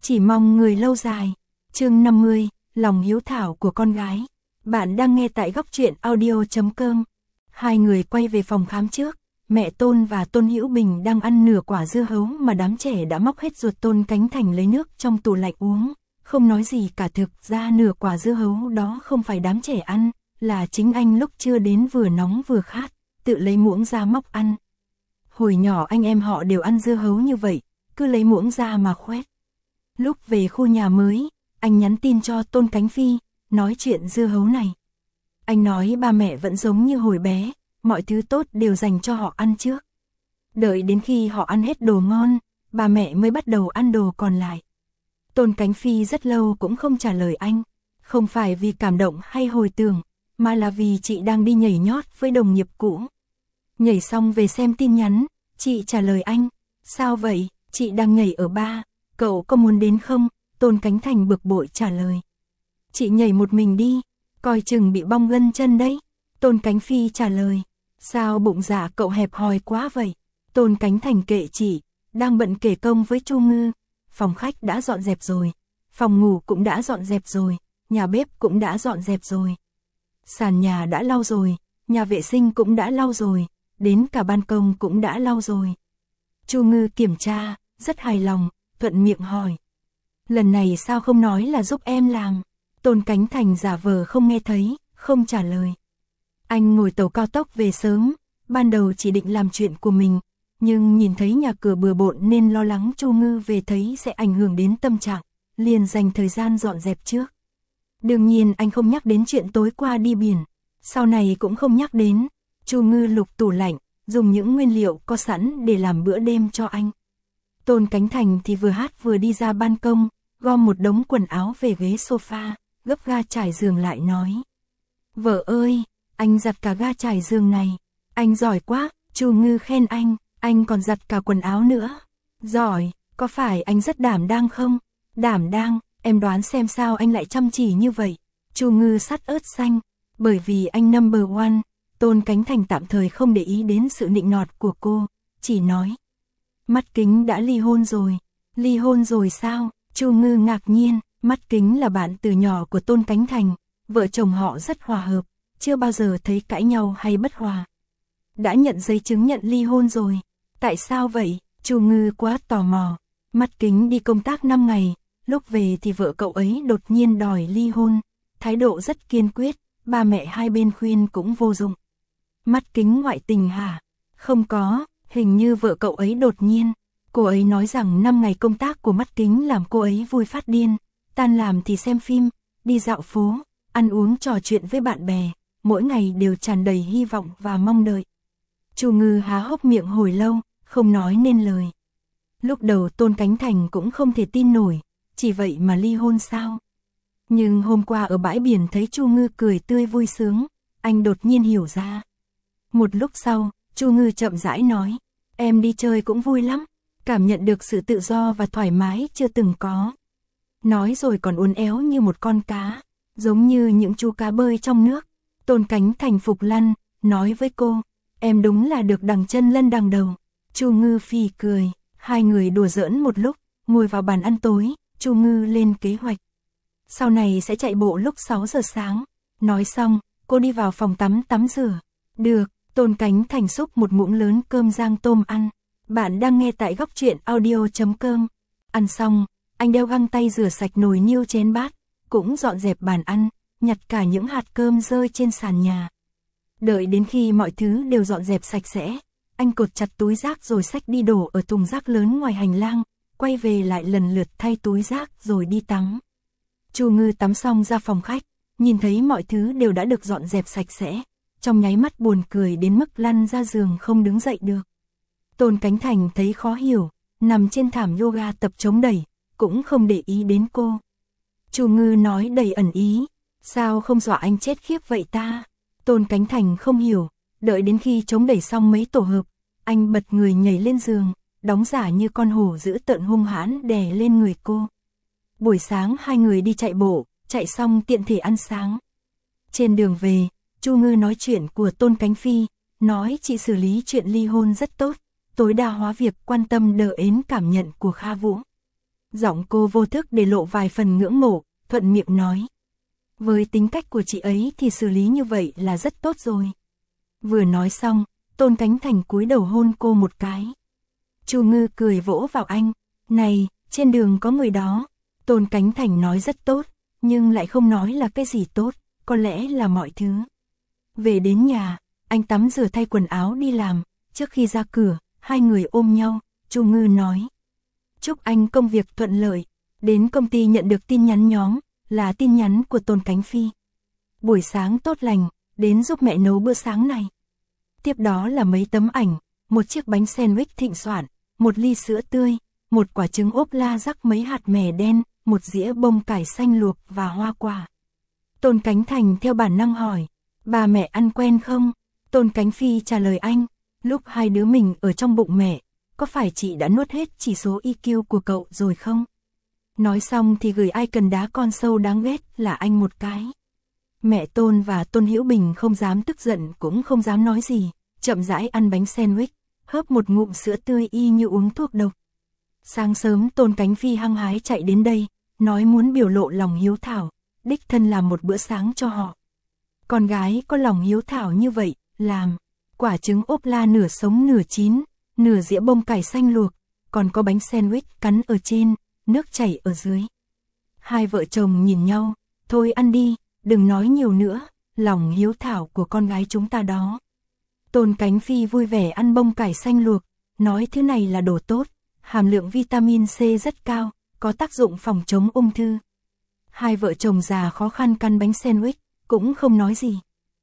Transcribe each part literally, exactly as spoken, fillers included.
chỉ mong người lâu dài. Chương năm mươi, lòng hiếu thảo của con gái. Bạn đang nghe tại góc truyện audio chấm com. Hai người quay về phòng khám trước, mẹ Tôn và Tôn Hữu Bình đang ăn nửa quả dưa hấu mà đám trẻ đã móc hết ruột. Tôn Cánh Thành lấy nước trong tủ lạnh uống, không nói gì cả. Thực ra nửa quả dưa hấu đó không phải đám trẻ ăn, là chính anh lúc chưa đến vừa nóng vừa khát, tự lấy muỗng ra móc ăn. Hồi nhỏ anh em họ đều ăn dưa hấu như vậy, cứ lấy muỗng ra mà khoét. Lúc về khu nhà mới, anh nhắn tin cho Tôn Cánh Phi, nói chuyện dưa hấu này. Anh nói ba mẹ vẫn giống như hồi bé, mọi thứ tốt đều dành cho họ ăn trước. Đợi đến khi họ ăn hết đồ ngon, bà mẹ mới bắt đầu ăn đồ còn lại. Tôn Cánh Phi rất lâu cũng không trả lời anh, không phải vì cảm động hay hồi tưởng, mà là vì chị đang đi nhảy nhót với đồng nghiệp cũ. Nhảy xong về xem tin nhắn, chị trả lời anh, sao vậy, chị đang nhảy ở ba, cậu có muốn đến không? Tôn Cánh Thành bực bội trả lời, chị nhảy một mình đi, coi chừng bị bong gân chân đấy. Tôn Cánh Phi trả lời, sao bụng dạ cậu hẹp hòi quá vậy? Tôn Cánh Thành kệ chị, đang bận kể công với Chu Ngư. Phòng khách đã dọn dẹp rồi, phòng ngủ cũng đã dọn dẹp rồi, nhà bếp cũng đã dọn dẹp rồi. Sàn nhà đã lau rồi, nhà vệ sinh cũng đã lau rồi, đến cả ban công cũng đã lau rồi. Chu Ngư kiểm tra, rất hài lòng, thuận miệng hỏi, lần này sao không nói là giúp em làm? Tôn Cánh Thành giả vờ không nghe thấy, không trả lời. Anh ngồi tàu cao tốc về sớm, ban đầu chỉ định làm chuyện của mình, nhưng nhìn thấy nhà cửa bừa bộn nên lo lắng Chu Ngư về thấy sẽ ảnh hưởng đến tâm trạng, liền dành thời gian dọn dẹp trước. Đương nhiên anh không nhắc đến chuyện tối qua đi biển, sau này cũng không nhắc đến. Chu Ngư lục tủ lạnh, dùng những nguyên liệu có sẵn để làm bữa đêm cho anh. Tôn Cánh Thành thì vừa hát vừa đi ra ban công, gom một đống quần áo về ghế sofa, gấp ga trải giường lại nói, vợ ơi, anh giặt cả ga trải giường này. Anh giỏi quá, Chu Ngư khen anh, anh còn giặt cả quần áo nữa. Giỏi, có phải anh rất đảm đang không? Đảm đang, em đoán xem sao anh lại chăm chỉ như vậy. Chu Ngư sắt ớt xanh, bởi vì anh number one. Tôn Cánh Thành tạm thời không để ý đến sự nịnh nọt của cô, chỉ nói, Mắt Kính đã ly hôn rồi. Ly hôn rồi sao? Chu Ngư ngạc nhiên. Mắt Kính là bạn từ nhỏ của Tôn Cánh Thành, vợ chồng họ rất hòa hợp, chưa bao giờ thấy cãi nhau hay bất hòa. Đã nhận giấy chứng nhận ly hôn rồi. Tại sao vậy? Chu Ngư quá tò mò. Mắt Kính đi công tác năm ngày, lúc về thì vợ cậu ấy đột nhiên đòi ly hôn, thái độ rất kiên quyết, ba mẹ hai bên khuyên cũng vô dụng. Mắt Kính ngoại tình hả? Không có, hình như vợ cậu ấy đột nhiên. Cô ấy nói rằng năm ngày công tác của Mắt Kính làm cô ấy vui phát điên, tan làm thì xem phim, đi dạo phố, ăn uống trò chuyện với bạn bè, mỗi ngày đều tràn đầy hy vọng và mong đợi. Chu Ngư há hốc miệng hồi lâu, không nói nên lời. Lúc đầu Tôn Cánh Thành cũng không thể tin nổi, chỉ vậy mà ly hôn sao? Nhưng hôm qua ở bãi biển thấy Chu Ngư cười tươi vui sướng, anh đột nhiên hiểu ra. Một lúc sau, Chu Ngư chậm rãi nói, em đi chơi cũng vui lắm, cảm nhận được sự tự do và thoải mái chưa từng có. Nói rồi còn uốn éo như một con cá, giống như những chú cá bơi trong nước. Tôn Cánh Thành phục lăn, nói với cô, em đúng là được đằng chân lân đằng đầu. Chu Ngư phì cười, hai người đùa giỡn một lúc, ngồi vào bàn ăn tối, Chu Ngư lên kế hoạch. Sau này sẽ chạy bộ lúc sáu giờ sáng. Nói xong, cô đi vào phòng tắm tắm rửa. Được, Tôn Cánh Thành xúc một muỗng lớn cơm rang tôm ăn. Bạn đang nghe tại góc truyện audio chấm com. Ăn xong, anh đeo găng tay rửa sạch nồi niêu chén bát, cũng dọn dẹp bàn ăn, nhặt cả những hạt cơm rơi trên sàn nhà. Đợi đến khi mọi thứ đều dọn dẹp sạch sẽ, anh cột chặt túi rác rồi xách đi đổ ở thùng rác lớn ngoài hành lang, quay về lại lần lượt thay túi rác rồi đi tắm. Chu Ngư tắm xong ra phòng khách, nhìn thấy mọi thứ đều đã được dọn dẹp sạch sẽ, trong nháy mắt buồn cười đến mức lăn ra giường không đứng dậy được. Tôn Cánh Thành thấy khó hiểu, nằm trên thảm yoga tập chống đẩy, cũng không để ý đến cô. Chu Ngư nói đầy ẩn ý, sao không dọa anh chết khiếp vậy ta? Tôn Cánh Thành không hiểu, đợi đến khi chống đẩy xong mấy tổ hợp, anh bật người nhảy lên giường, đóng giả như con hổ dữ tợn hung hãn đè lên người cô. Buổi sáng hai người đi chạy bộ, chạy xong tiện thể ăn sáng. Trên đường về, Chu Ngư nói chuyện của Tôn Cánh Phi, nói chị xử lý chuyện ly hôn rất tốt, tối đa hóa việc quan tâm đỡ ến cảm nhận của Kha Vũ. Giọng cô vô thức để lộ vài phần ngưỡng mộ, thuận miệng nói. Với tính cách của chị ấy thì xử lý như vậy là rất tốt rồi. Vừa nói xong, Tôn Cánh Thành cúi đầu hôn cô một cái. Chu Ngư cười vỗ vào anh. Này, trên đường có người đó. Tôn Cánh Thành nói rất tốt, nhưng lại không nói là cái gì tốt, có lẽ là mọi thứ. Về đến nhà, anh tắm rửa thay quần áo đi làm. Trước khi ra cửa, hai người ôm nhau, Chu Ngư nói. Chúc anh công việc thuận lợi. Đến công ty nhận được tin nhắn nhóm, là tin nhắn của Tôn Cánh Phi. Buổi sáng tốt lành, đến giúp mẹ nấu bữa sáng này. Tiếp đó là mấy tấm ảnh, một chiếc bánh sandwich thịnh soạn, một ly sữa tươi, một quả trứng ốp la rắc mấy hạt mè đen, một dĩa bông cải xanh luộc và hoa quả. Tôn Cánh Thành theo bản năng hỏi, bà mẹ ăn quen không? Tôn Cánh Phi trả lời anh, lúc hai đứa mình ở trong bụng mẹ, có phải chị đã nuốt hết chỉ số i kiu của cậu rồi không? Nói xong thì gửi icon đá con sâu đáng ghét là anh một cái. Mẹ Tôn và Tôn Hữu Bình không dám tức giận cũng không dám nói gì, chậm rãi ăn bánh sandwich, hớp một ngụm sữa tươi y như uống thuốc độc. Sáng sớm Tôn Cánh Phi hăng hái chạy đến đây, nói muốn biểu lộ lòng hiếu thảo, đích thân làm một bữa sáng cho họ. Con gái có lòng hiếu thảo như vậy, làm quả trứng ốp la nửa sống nửa chín, nửa dĩa bông cải xanh luộc, còn có bánh sandwich cắn ở trên, nước chảy ở dưới. Hai vợ chồng nhìn nhau, thôi ăn đi, đừng nói nhiều nữa, lòng hiếu thảo của con gái chúng ta đó. Tôn Cánh Phi vui vẻ ăn bông cải xanh luộc, nói thứ này là đồ tốt, hàm lượng vitamin C rất cao, có tác dụng phòng chống ung thư. Hai vợ chồng già khó khăn căn bánh sandwich, cũng không nói gì.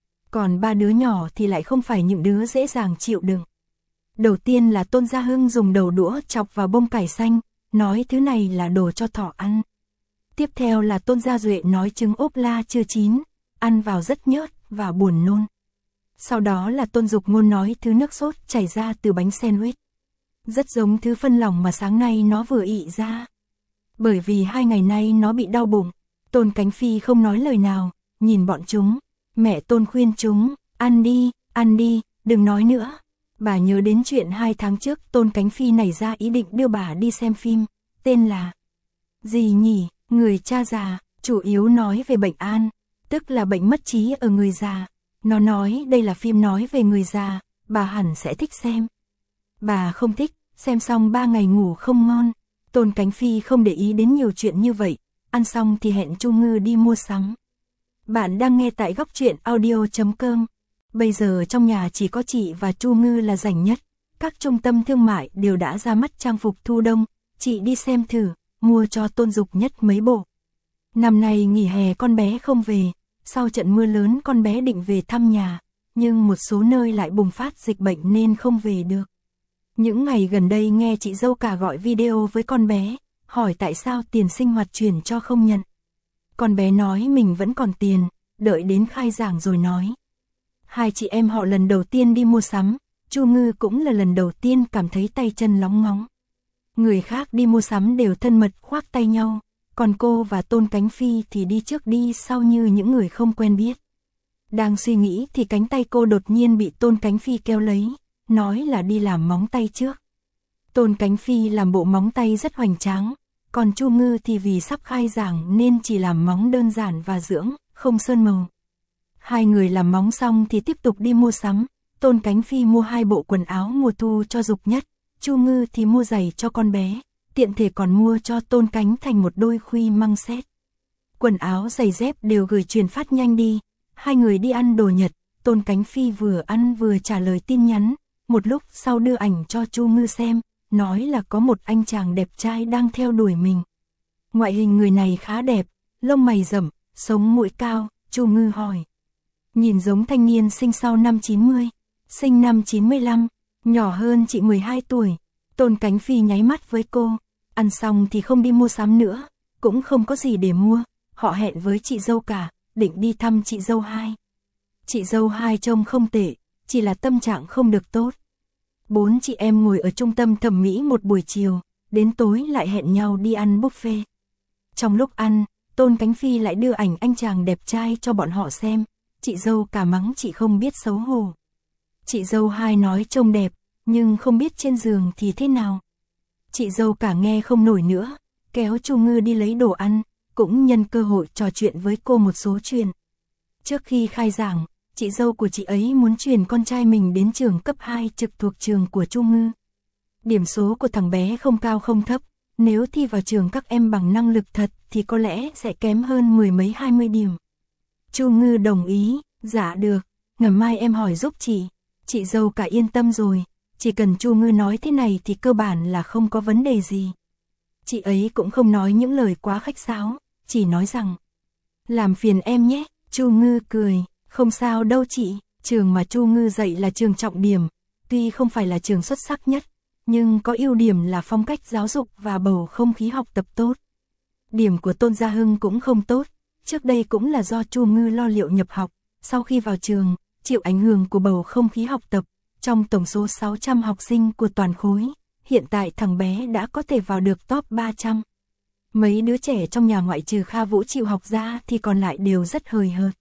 Còn ba đứa nhỏ thì lại không phải những đứa dễ dàng chịu đựng. Đầu tiên là Tôn Gia Hưng dùng đầu đũa chọc vào bông cải xanh, nói thứ này là đồ cho thỏ ăn. Tiếp theo là Tôn Gia Duệ nói trứng ốp la chưa chín, ăn vào rất nhớt và buồn nôn. Sau đó là Tôn Dục Ngôn nói thứ nước sốt chảy ra từ bánh sandwich. Rất giống thứ phân lỏng mà sáng nay nó vừa ị ra. Bởi vì hai ngày nay nó bị đau bụng, Tôn Cánh Phi không nói lời nào, nhìn bọn chúng. Mẹ Tôn khuyên chúng, ăn đi, ăn đi, đừng nói nữa. Bà nhớ đến chuyện hai tháng trước Tôn Cánh Phi nảy ra ý định đưa bà đi xem phim, tên là gì nhỉ, Người cha già, chủ yếu nói về bệnh An, tức là bệnh mất trí ở người già. Nó nói đây là phim nói về người già, bà hẳn sẽ thích xem. Bà không thích, xem xong ba ngày ngủ không ngon. Tôn Cánh Phi không để ý đến nhiều chuyện như vậy, ăn xong thì hẹn Chu Ngư đi mua sắm. Bạn đang nghe tại góc truyện audio chấm com. Bây giờ trong nhà chỉ có chị và Chu Ngư là rảnh nhất. Các trung tâm thương mại đều đã ra mắt trang phục thu đông. Chị đi xem thử, mua cho Tôn Dục Nhất mấy bộ. Năm nay nghỉ hè con bé không về. Sau trận mưa lớn con bé định về thăm nhà. Nhưng một số nơi lại bùng phát dịch bệnh nên không về được. Những ngày gần đây nghe chị dâu cả gọi video với con bé. Hỏi tại sao tiền sinh hoạt chuyển cho không nhận. Con bé nói mình vẫn còn tiền, đợi đến khai giảng rồi nói. Hai chị em họ lần đầu tiên đi mua sắm, Chu Ngư cũng là lần đầu tiên cảm thấy tay chân lóng ngóng. Người khác đi mua sắm đều thân mật khoác tay nhau, còn cô và Tôn Cánh Phi thì đi trước đi sau như những người không quen biết. Đang suy nghĩ thì cánh tay cô đột nhiên bị Tôn Cánh Phi kéo lấy, nói là đi làm móng tay trước. Tôn Cánh Phi làm bộ móng tay rất hoành tráng. Còn Chu Ngư thì vì sắp khai giảng nên chỉ làm móng đơn giản và dưỡng, không sơn màu. Hai người làm móng xong thì tiếp tục đi mua sắm. Tôn Cánh Phi mua hai bộ quần áo mùa thu cho Dục Nhất, Chu Ngư thì mua giày cho con bé, tiện thể còn mua cho Tôn Cánh Thành một đôi khuy măng xét. Quần áo giày dép đều gửi truyền phát nhanh đi. Hai người đi ăn đồ Nhật, Tôn Cánh Phi vừa ăn vừa trả lời tin nhắn, một lúc sau đưa ảnh cho Chu Ngư xem. Nói là có một anh chàng đẹp trai đang theo đuổi mình. Ngoại hình người này khá đẹp, lông mày rậm, sống mũi cao, Chu Ngư hỏi. Nhìn giống thanh niên sinh sau năm chín mươi, sinh năm chín mươi lăm, nhỏ hơn chị mười hai tuổi. Tôn Cánh Phi nháy mắt với cô, ăn xong thì không đi mua sắm nữa, cũng không có gì để mua. Họ hẹn với chị dâu cả, định đi thăm chị dâu hai. Chị dâu hai trông không tệ, chỉ là tâm trạng không được tốt. Bốn chị em ngồi ở trung tâm thẩm mỹ một buổi chiều, đến tối lại hẹn nhau đi ăn buffet. Trong lúc ăn, Tôn Cánh Phi lại đưa ảnh anh chàng đẹp trai cho bọn họ xem. Chị dâu cả mắng chị không biết xấu hổ. Chị dâu hai nói trông đẹp, nhưng không biết trên giường thì thế nào. Chị dâu cả nghe không nổi nữa, kéo Chu Ngư đi lấy đồ ăn, cũng nhân cơ hội trò chuyện với cô một số chuyện. Trước khi khai giảng, chị dâu của chị ấy muốn truyền con trai mình đến trường cấp hai trực thuộc trường của Chu Ngư. Điểm số của thằng bé không cao không thấp, nếu thi vào trường các em bằng năng lực thật thì có lẽ sẽ kém hơn mười mấy hai mươi điểm. Chu Ngư đồng ý, dạ được, ngày mai em hỏi giúp chị. Chị dâu cả yên tâm rồi, chỉ cần Chu Ngư nói thế này thì cơ bản là không có vấn đề gì. Chị ấy cũng không nói những lời quá khách sáo, chỉ nói rằng làm phiền em nhé. Chu Ngư cười, không sao đâu chị, trường mà Chu Ngư dạy là trường trọng điểm, tuy không phải là trường xuất sắc nhất, nhưng có ưu điểm là phong cách giáo dục và bầu không khí học tập tốt. Điểm của Tôn Gia Hưng cũng không tốt, trước đây cũng là do Chu Ngư lo liệu nhập học, sau khi vào trường, chịu ảnh hưởng của bầu không khí học tập, trong tổng số sáu trăm học sinh của toàn khối, hiện tại thằng bé đã có thể vào được top ba trăm. Mấy đứa trẻ trong nhà ngoại trừ Kha Vũ chịu học ra thì còn lại đều rất hời hợt.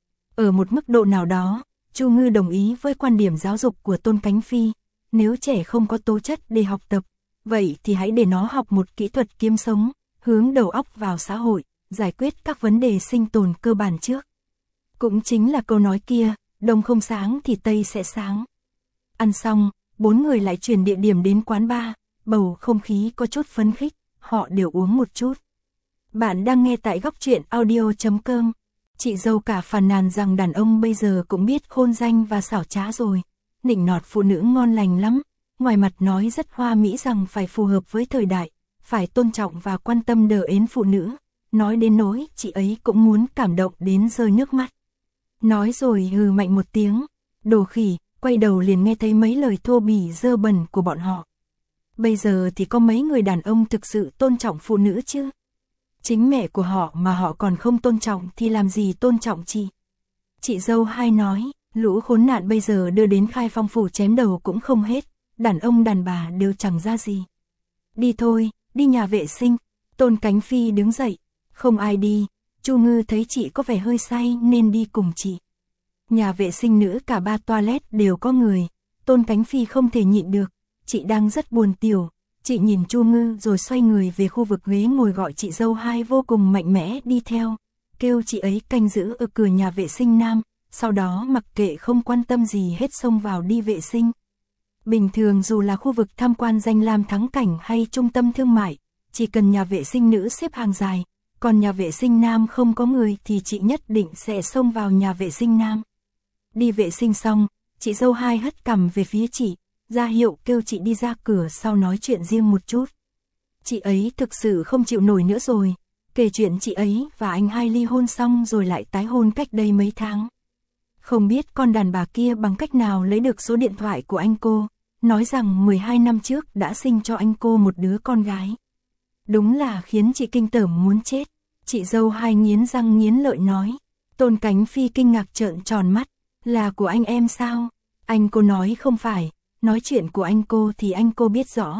Ở một mức độ nào đó, Chu Ngư đồng ý với quan điểm giáo dục của Tôn Cánh Phi, nếu trẻ không có tố chất để học tập, vậy thì hãy để nó học một kỹ thuật kiếm sống, hướng đầu óc vào xã hội, giải quyết các vấn đề sinh tồn cơ bản trước. Cũng chính là câu nói kia, đông không sáng thì tây sẽ sáng. Ăn xong, bốn người lại chuyển địa điểm đến quán bar, bầu không khí có chút phấn khích, họ đều uống một chút. Bạn đang nghe tại góc truyện audio chấm com. Chị dâu cả phàn nàn rằng đàn ông bây giờ cũng biết khôn danh và xảo trá rồi, nịnh nọt phụ nữ ngon lành lắm, ngoài mặt nói rất hoa mỹ rằng phải phù hợp với thời đại, phải tôn trọng và quan tâm đờ ến phụ nữ, nói đến nỗi chị ấy cũng muốn cảm động đến rơi nước mắt. Nói rồi hừ mạnh một tiếng, đồ khỉ, quay đầu liền nghe thấy mấy lời thô bỉ dơ bẩn của bọn họ. Bây giờ thì có mấy người đàn ông thực sự tôn trọng phụ nữ chứ? Chính mẹ của họ mà họ còn không tôn trọng thì làm gì tôn trọng chị? Chị dâu hai nói, lũ khốn nạn bây giờ đưa đến Khai Phong phủ chém đầu cũng không hết, đàn ông đàn bà đều chẳng ra gì. Đi thôi, đi nhà vệ sinh. Tôn Cánh Phi đứng dậy, không ai đi, Chu Ngư thấy chị có vẻ hơi say nên đi cùng chị. Nhà vệ sinh nữ cả ba toilet đều có người, Tôn Cánh Phi không thể nhịn được, chị đang rất buồn tiểu. Chị nhìn Chu Ngư rồi xoay người về khu vực ghế ngồi gọi chị dâu hai vô cùng mạnh mẽ đi theo, kêu chị ấy canh giữ ở cửa nhà vệ sinh nam, sau đó mặc kệ không quan tâm gì hết xông vào đi vệ sinh. Bình thường dù là khu vực tham quan danh lam thắng cảnh hay trung tâm thương mại, chỉ cần nhà vệ sinh nữ xếp hàng dài, còn nhà vệ sinh nam không có người thì chị nhất định sẽ xông vào nhà vệ sinh nam. Đi vệ sinh xong, chị dâu hai hất cằm về phía chị, ra hiệu kêu chị đi ra cửa sau nói chuyện riêng một chút. Chị ấy thực sự không chịu nổi nữa rồi, kể chuyện chị ấy và anh hai ly hôn xong rồi lại tái hôn cách đây mấy tháng. Không biết con đàn bà kia bằng cách nào lấy được số điện thoại của anh cô, nói rằng mười hai năm trước đã sinh cho anh cô một đứa con gái. Đúng là khiến chị kinh tởm muốn chết. Chị dâu hai nghiến răng nghiến lợi nói. Tôn Cánh Phi kinh ngạc trợn tròn mắt, là của anh em sao? Anh cô nói không phải, nói chuyện của anh cô thì anh cô biết rõ.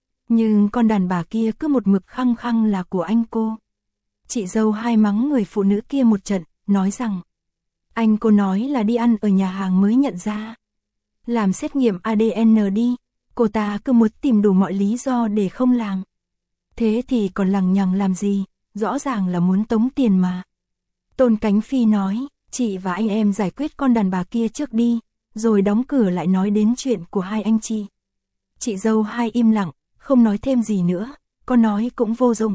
Nhưng con đàn bà kia cứ một mực khăng khăng là của anh cô. Chị dâu hai mắng người phụ nữ kia một trận, nói rằng anh cô nói là đi ăn ở nhà hàng mới nhận ra. Làm xét nghiệm a đê en đi, cô ta cứ muốn tìm đủ mọi lý do để không làm. Thế thì còn lằng nhằng làm gì, rõ ràng là muốn tống tiền mà. Tôn Cánh Phi nói, chị và anh em giải quyết con đàn bà kia trước đi, rồi đóng cửa lại nói đến chuyện của hai anh chị. Chị dâu hai im lặng, không nói thêm gì nữa, có nói cũng vô dụng.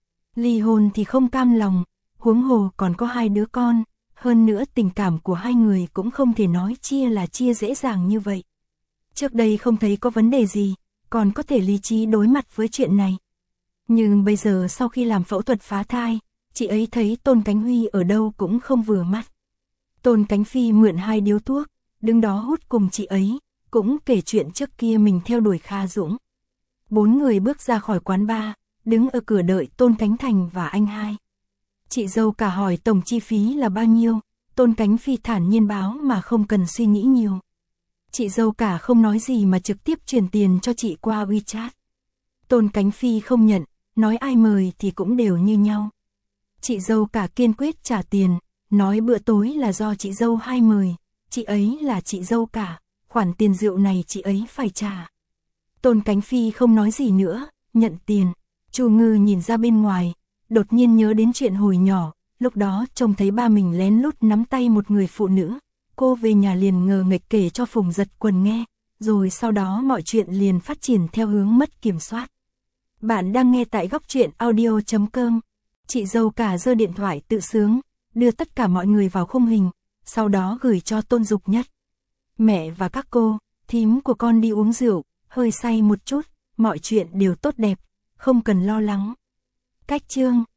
Ly hôn thì không cam lòng, huống hồ còn có hai đứa con, hơn nữa tình cảm của hai người cũng không thể nói chia là chia dễ dàng như vậy. Trước đây không thấy có vấn đề gì, còn có thể lý trí đối mặt với chuyện này. Nhưng bây giờ sau khi làm phẫu thuật phá thai, chị ấy thấy Tôn Cánh Huy ở đâu cũng không vừa mắt. Tôn Cánh Phi mượn hai điếu thuốc, đứng đó hút cùng chị ấy, cũng kể chuyện trước kia mình theo đuổi Kha Dũng. Bốn người bước ra khỏi quán bar, đứng ở cửa đợi Tôn Cánh Thành và anh hai. Chị dâu cả hỏi tổng chi phí là bao nhiêu, Tôn Cánh Phi thản nhiên báo mà không cần suy nghĩ nhiều. Chị dâu cả không nói gì mà trực tiếp chuyển tiền cho chị qua WeChat. Tôn Cánh Phi không nhận, nói ai mời thì cũng đều như nhau. Chị dâu cả kiên quyết trả tiền, nói bữa tối là do chị dâu hai mời, chị ấy là chị dâu cả, khoản tiền rượu này chị ấy phải trả. Tôn Cánh Phi không nói gì nữa, nhận tiền. Chu Ngư nhìn ra bên ngoài, đột nhiên nhớ đến chuyện hồi nhỏ, lúc đó trông thấy ba mình lén lút nắm tay một người phụ nữ. Cô về nhà liền ngờ nghệch kể cho Phùng Giật Quần nghe, rồi sau đó mọi chuyện liền phát triển theo hướng mất kiểm soát. Bạn đang nghe tại góc truyện audio chấm com. Chị dâu cả giơ điện thoại tự sướng, đưa tất cả mọi người vào khung hình, sau đó gửi cho Tôn Dục Nhất. Mẹ và các cô, thím của con đi uống rượu, hơi say một chút, mọi chuyện đều tốt đẹp, không cần lo lắng. Cách chương